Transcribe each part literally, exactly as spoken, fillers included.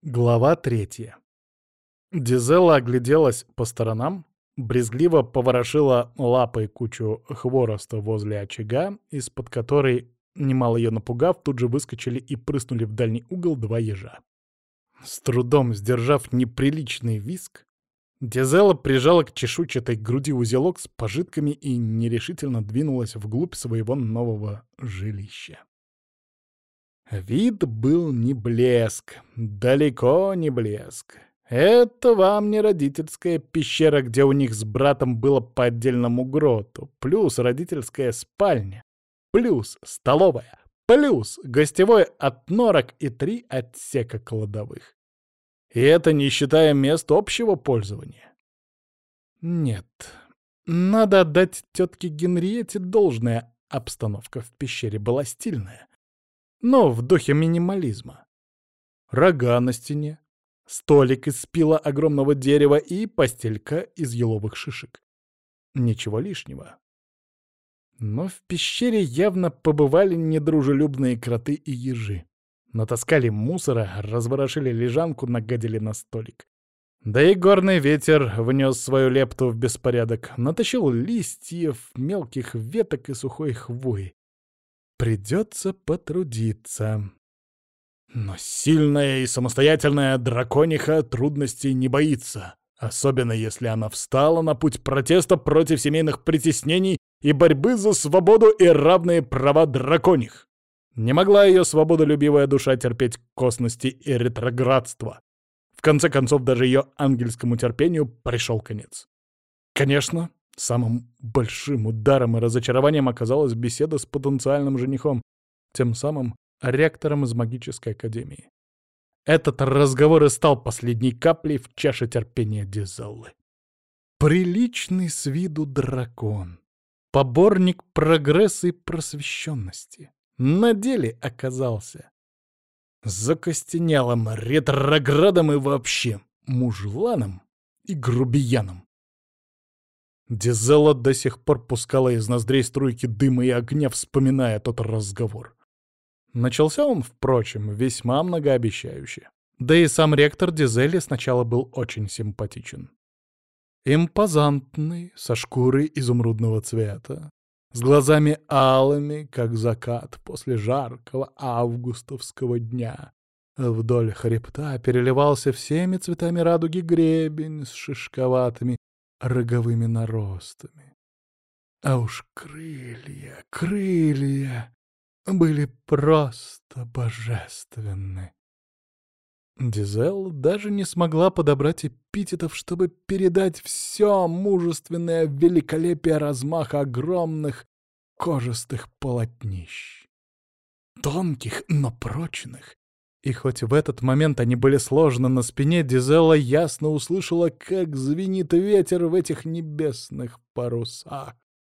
Глава третья. Дизелла огляделась по сторонам, брезгливо поворошила лапой кучу хвороста возле очага, из-под которой, немало ее напугав, тут же выскочили и прыснули в дальний угол два ежа. С трудом сдержав неприличный визг, Дизелла прижала к чешуйчатой груди узелок с пожитками и нерешительно двинулась вглубь своего нового жилища. Вид был не блеск, далеко не блеск. Это вам не родительская пещера, где у них с братом было по отдельному гроту, плюс родительская спальня, плюс столовая, плюс гостевой от норок и три отсека кладовых. И это не считая мест общего пользования. Нет, надо отдать тетке Генриетте должное, обстановка в пещере была стильная. Но в духе минимализма. Рога на стене, столик из спила огромного дерева и постелька из еловых шишек. Ничего лишнего. Но в пещере явно побывали недружелюбные кроты и ежи. Натаскали мусора, разворошили лежанку, нагадили на столик. Да и горный ветер внес свою лепту в беспорядок, натащил листьев, мелких веток и сухой хвои. Придется потрудиться. Но сильная и самостоятельная дракониха трудностей не боится, особенно если она встала на путь протеста против семейных притеснений и борьбы за свободу и равные права драконих. Не могла ее свободолюбивая душа терпеть косности и ретроградство. В конце концов, даже ее ангельскому терпению пришел конец. Конечно, самым большим ударом и разочарованием оказалась беседа с потенциальным женихом, тем самым ректором из магической академии. Этот разговор и стал последней каплей в чаше терпения Дизеллы. Приличный с виду дракон, поборник прогресса и просвещенности, на деле оказался закостенелым ретроградом и вообще мужланом и грубияном. Дизелла до сих пор пускала из ноздрей струйки дыма и огня, вспоминая тот разговор. Начался он, впрочем, весьма многообещающе. Да и сам ректор Дизелле сначала был очень симпатичен. Импозантный, со шкурой изумрудного цвета, с глазами алыми, как закат после жаркого августовского дня. Вдоль хребта переливался всеми цветами радуги гребень с шишковатыми роговыми наростами. А уж крылья, крылья были просто божественны. Дизелла даже не смогла подобрать эпитетов, чтобы передать все мужественное великолепие размаха огромных кожистых полотнищ. Тонких, но прочных. И хоть в этот момент они были сложены на спине, Дизелла ясно услышала, как звенит ветер в этих небесных парусах.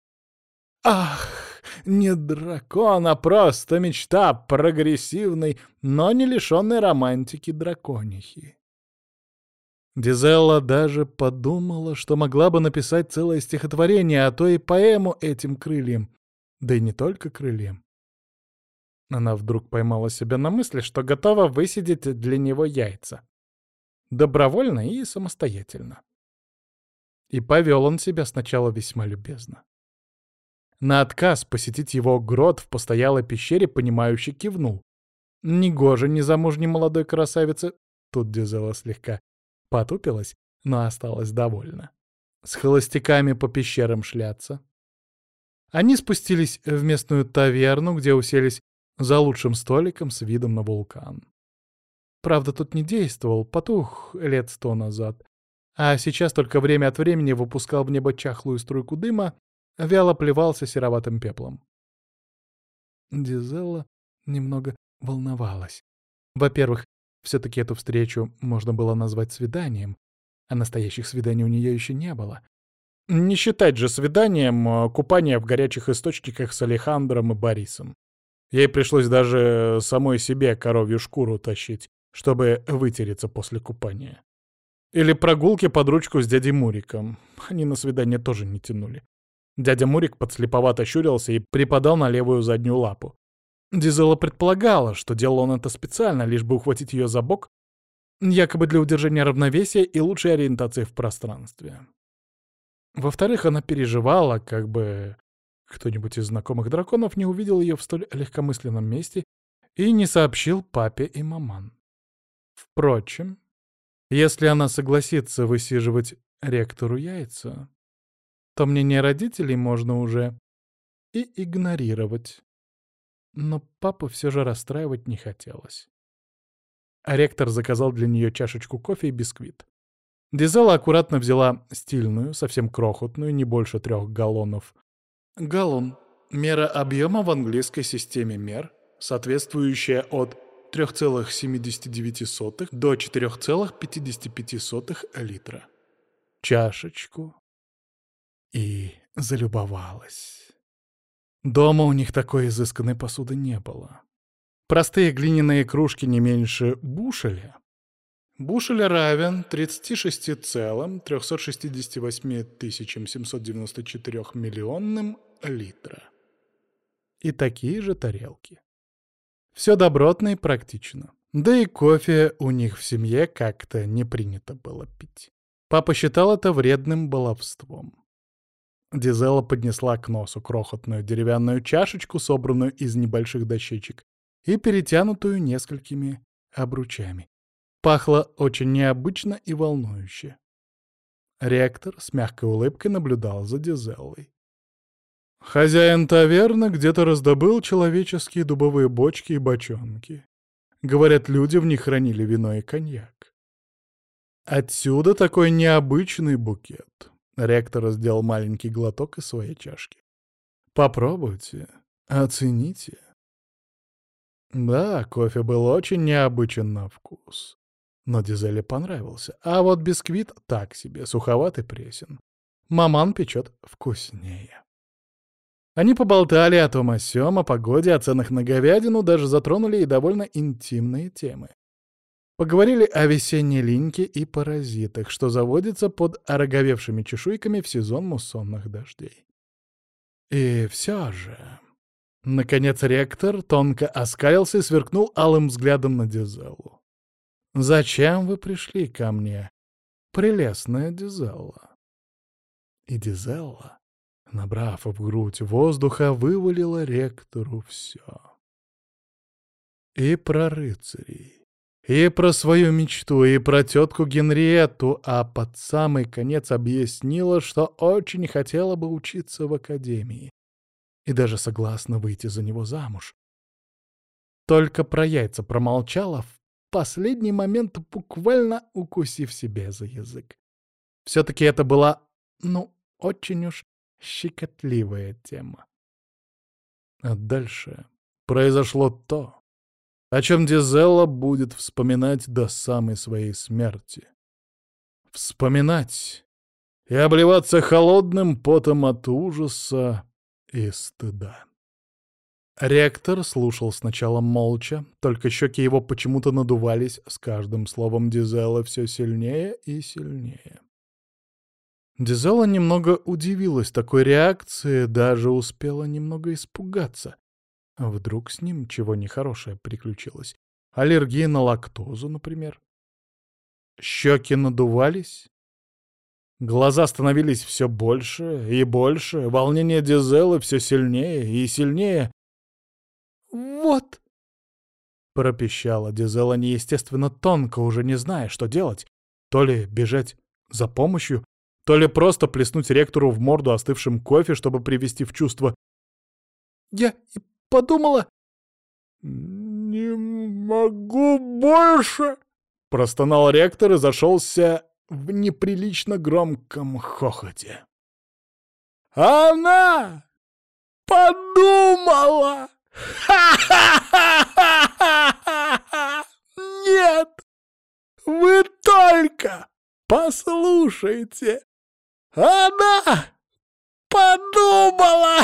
Ах, не дракон, а просто мечта прогрессивной, но не лишенной романтики драконихи. Дизелла даже подумала, что могла бы написать целое стихотворение, а то и поэму этим крыльям. Да и не только крыльям. Она вдруг поймала себя на мысли, что готова высидеть для него яйца. Добровольно и самостоятельно. И повел он себя сначала весьма любезно. На отказ посетить его грот в постоялой пещере понимающе кивнул. Негоже незамужней молодой красавице, тут Дизелла слегка потупилась, но осталась довольна, с холостяками по пещерам шляться. Они спустились в местную таверну, где уселись за лучшим столиком с видом на вулкан. Правда, тут не действовал, потух лет сто назад, а сейчас только время от времени выпускал в небо чахлую струйку дыма, вяло плевался сероватым пеплом. Дизелла немного волновалась. Во-первых, все-таки эту встречу можно было назвать свиданием, а настоящих свиданий у нее еще не было. Не считать же свиданием купание в горячих источниках с Алехандром и Борисом. Ей пришлось даже самой себе коровью шкуру тащить, чтобы вытереться после купания. Или прогулки под ручку с дядей Муриком. Они на свидание тоже не тянули. Дядя Мурик подслеповато щурился и припадал на левую заднюю лапу. Дизелла предполагала, что делал он это специально, лишь бы ухватить ее за бок, якобы для удержания равновесия и лучшей ориентации в пространстве. Во-вторых, она переживала, как бы кто-нибудь из знакомых драконов не увидел ее в столь легкомысленном месте и не сообщил папе и маман. Впрочем, если она согласится высиживать ректору яйца, то мнение родителей можно уже и игнорировать. Но папу все же расстраивать не хотелось. А ректор заказал для нее чашечку кофе и бисквит. Дизела аккуратно взяла стильную, совсем крохотную, не больше трех галлонов. Галлон — мера объема в английской системе мер, соответствующая от три целых семьдесят девять сотых до четыре целых пятьдесят пять сотых литра. Чашечку. И залюбовалась. Дома у них такой изысканной посуды не было. Простые глиняные кружки не меньше бушеля. Бушель равен тридцати шести целых трёхсот шестидесяти восьми тысячам семьсот девяноста четырёх миллионным литра. И такие же тарелки. Все добротно и практично. Да и кофе у них в семье как-то не принято было пить. Папа считал это вредным баловством. Дизела поднесла к носу крохотную деревянную чашечку, собранную из небольших дощечек, и перетянутую несколькими обручами. Пахло очень необычно и волнующе. Ректор с мягкой улыбкой наблюдал за Дизеллой. Хозяин таверны где-то раздобыл человеческие дубовые бочки и бочонки. Говорят, люди в них хранили вино и коньяк. Отсюда такой необычный букет. Ректор сделал маленький глоток из своей чашки. Попробуйте, оцените. Да, кофе был очень необычен на вкус. Но Дизеле понравился. А вот бисквит так себе, суховатый пресен. Маман печет вкуснее. Они поболтали о том о сём, о погоде, о ценах на говядину, даже затронули и довольно интимные темы. Поговорили о весенней линьке и паразитах, что заводится под ороговевшими чешуйками в сезон муссонных дождей. И все же... Наконец ректор тонко оскалился и сверкнул алым взглядом на Дизеллу. «Зачем вы пришли ко мне, прелестная Дизелла?» И Дизелла, набрав в грудь воздуха, вывалила ректору все. И про рыцарей, и про свою мечту, и про тетку Генриетту, а под самый конец объяснила, что очень хотела бы учиться в академии и даже согласна выйти за него замуж. Только про яйца промолчала, в последний момент буквально укусив себе за язык. Все-таки это была, ну, очень уж щекотливая тема. А дальше произошло то, о чем Дизелла будет вспоминать до самой своей смерти. Вспоминать и обливаться холодным потом от ужаса и стыда. Ректор слушал сначала молча, только щеки его почему-то надувались с каждым словом Дизеллы все сильнее и сильнее. Дизелла немного удивилась такой реакции, даже успела немного испугаться. А вдруг с ним чего нехорошее приключилось? Аллергия на лактозу, например? Щеки надувались? Глаза становились все больше и больше, волнение Дизеллы все сильнее и сильнее. «Вот!» — пропищала Дизелла неестественно тонко, уже не зная, что делать. То ли бежать за помощью, то ли просто плеснуть ректору в морду остывшим кофе, чтобы привести в чувство. «Я и подумала...» «Не могу больше!» — простонал ректор и зашелся в неприлично громком хохоте. «Она подумала! Ха-ха-ха-ха-ха! Нет! Вы только послушайте! Она подумала!»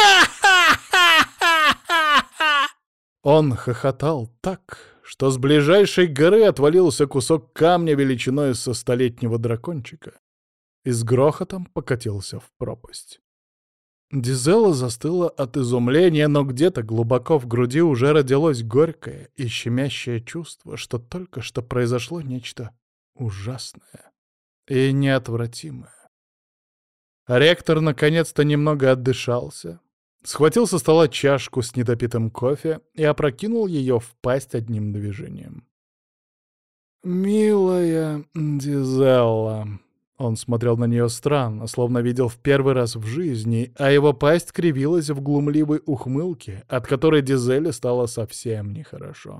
Ха-ха-ха-ха-ха! Он хохотал так, что с ближайшей горы отвалился кусок камня величиной со столетнего дракончика и с грохотом покатился в пропасть. Дизелла застыла от изумления, но где-то глубоко в груди уже родилось горькое и щемящее чувство, что только что произошло нечто ужасное и неотвратимое. Ректор наконец-то немного отдышался, схватил со стола чашку с недопитым кофе и опрокинул ее в пасть одним движением. «Милая Дизелла», — он смотрел на нее странно, словно видел в первый раз в жизни, а его пасть кривилась в глумливой ухмылке, от которой Дизелле стало совсем нехорошо.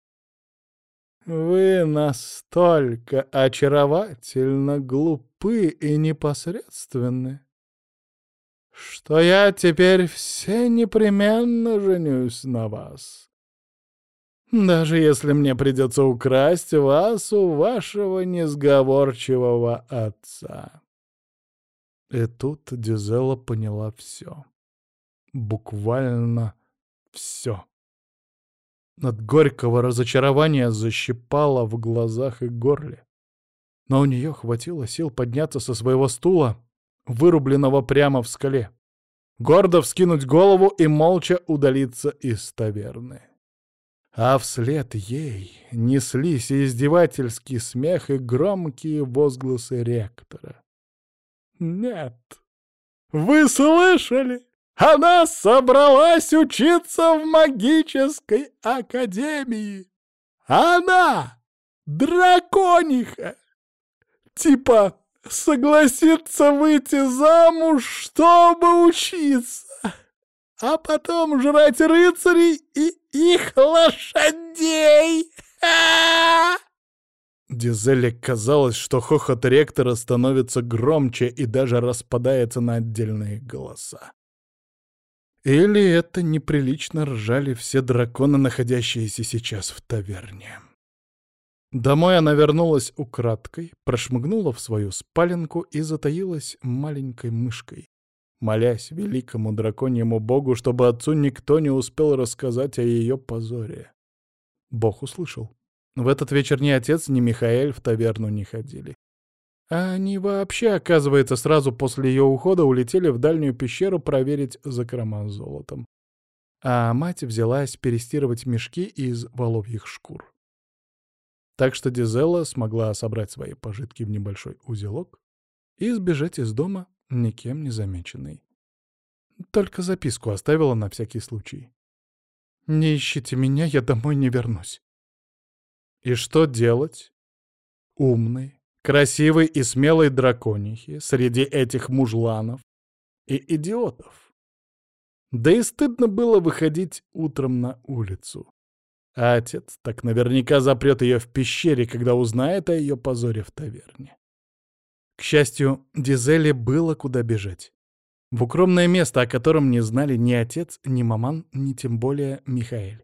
«Вы настолько очаровательно глупы и непосредственны, что я теперь все непременно женюсь на вас. Даже если мне придется украсть вас у вашего несговорчивого отца». И тут Дизелла поняла все. Буквально все. От горького разочарования защипало в глазах и горле. Но у нее хватило сил подняться со своего стула, вырубленного прямо в скале, гордо вскинуть голову и молча удалиться из таверны. А вслед ей неслись издевательский смех и громкие возгласы ректора. «Нет! Вы слышали? Она собралась учиться в магической академии! Она дракониха! Типа согласится выйти замуж, чтобы учиться, а потом жрать рыцарей и их лошадей!» Дизелле казалось, что хохот ректора становится громче и даже распадается на отдельные голоса. Или это неприлично ржали все драконы, находящиеся сейчас в таверне. Домой она вернулась украдкой, прошмыгнула в свою спаленку и затаилась маленькой мышкой, молясь великому драконьему богу, чтобы отцу никто не успел рассказать о ее позоре. Бог услышал. В этот вечер ни отец, ни Михаэль в таверну не ходили. А они вообще, оказывается, сразу после ее ухода улетели в дальнюю пещеру проверить закрома с золотом. А мать взялась перестирывать мешки из воловьих шкур. Так что Дизелла смогла собрать свои пожитки в небольшой узелок и сбежать из дома никем не замеченной. Только записку оставила на всякий случай. «Не ищите меня, я домой не вернусь». И что делать? Умной, красивой и смелой драконихе среди этих мужланов и идиотов. Да и стыдно было выходить утром на улицу. А отец так наверняка запрет ее в пещере, когда узнает о ее позоре в таверне. К счастью, Дизелле было куда бежать. В укромное место, о котором не знали ни отец, ни маман, ни тем более Михаэль.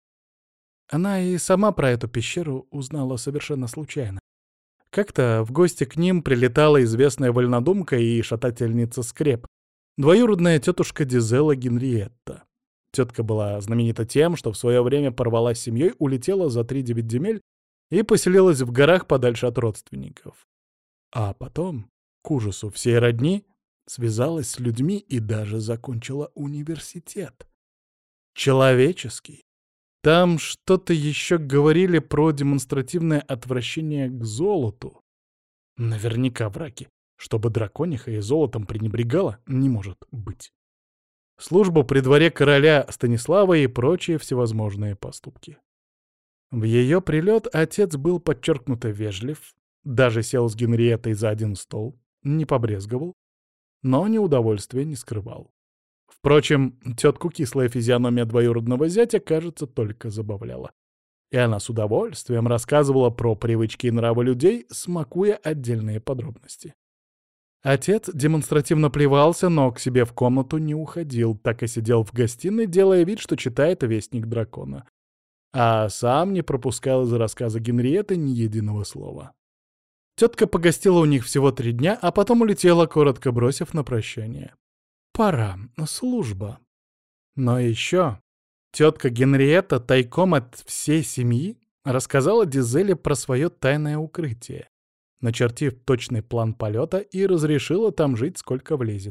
Она и сама про эту пещеру узнала совершенно случайно. Как-то в гости к ним прилетала известная вольнодумка и шатательница скреп, двоюродная тетушка Дизелла Генриетта. Тетка была знаменита тем, что в свое время порвалась с семьей, улетела за три девять земель и поселилась в горах подальше от родственников. А потом, к ужасу всей родни, связалась с людьми и даже закончила университет. Человеческий. Там что-то еще говорили про демонстративное отвращение к золоту. Наверняка враки. Чтобы дракониха и золотом пренебрегала, не может быть. Службу при дворе короля Станислава и прочие всевозможные поступки. В ее прилет отец был подчеркнуто вежлив, даже сел с Генриеттой за один стол, не побрезговал, но неудовольствия не скрывал. Впрочем, тетку кислая физиономия двоюродного зятя, кажется, только забавляла. И она с удовольствием рассказывала про привычки и нравы людей, смакуя отдельные подробности. Отец демонстративно плевался, но к себе в комнату не уходил, так и сидел в гостиной, делая вид, что читает «Вестник дракона». А сам не пропускал из рассказа Генриетты ни единого слова. Тетка погостила у них всего три дня, а потом улетела, коротко бросив на прощание: «Пора, служба». Но еще тетка Генриетта тайком от всей семьи рассказала Дизелле про свое тайное укрытие, начертив точный план полета, и разрешила там жить сколько влезет.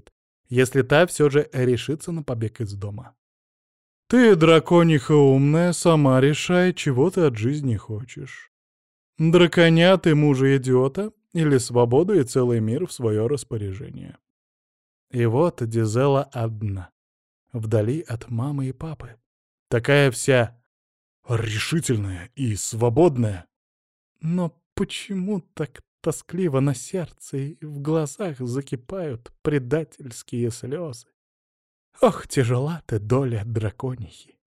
если та все же решится на побег из дома. «Ты, дракониха умная, сама решай, чего ты от жизни хочешь. Драконя ты мужа-идиота или свободу и целый мир в свое распоряжение». И вот Дизела одна, вдали от мамы и папы. Такая вся решительная и свободная. Но почему так тоскливо на сердце и в глазах закипают предательские слезы? Ох, тяжела ты доля драконихи!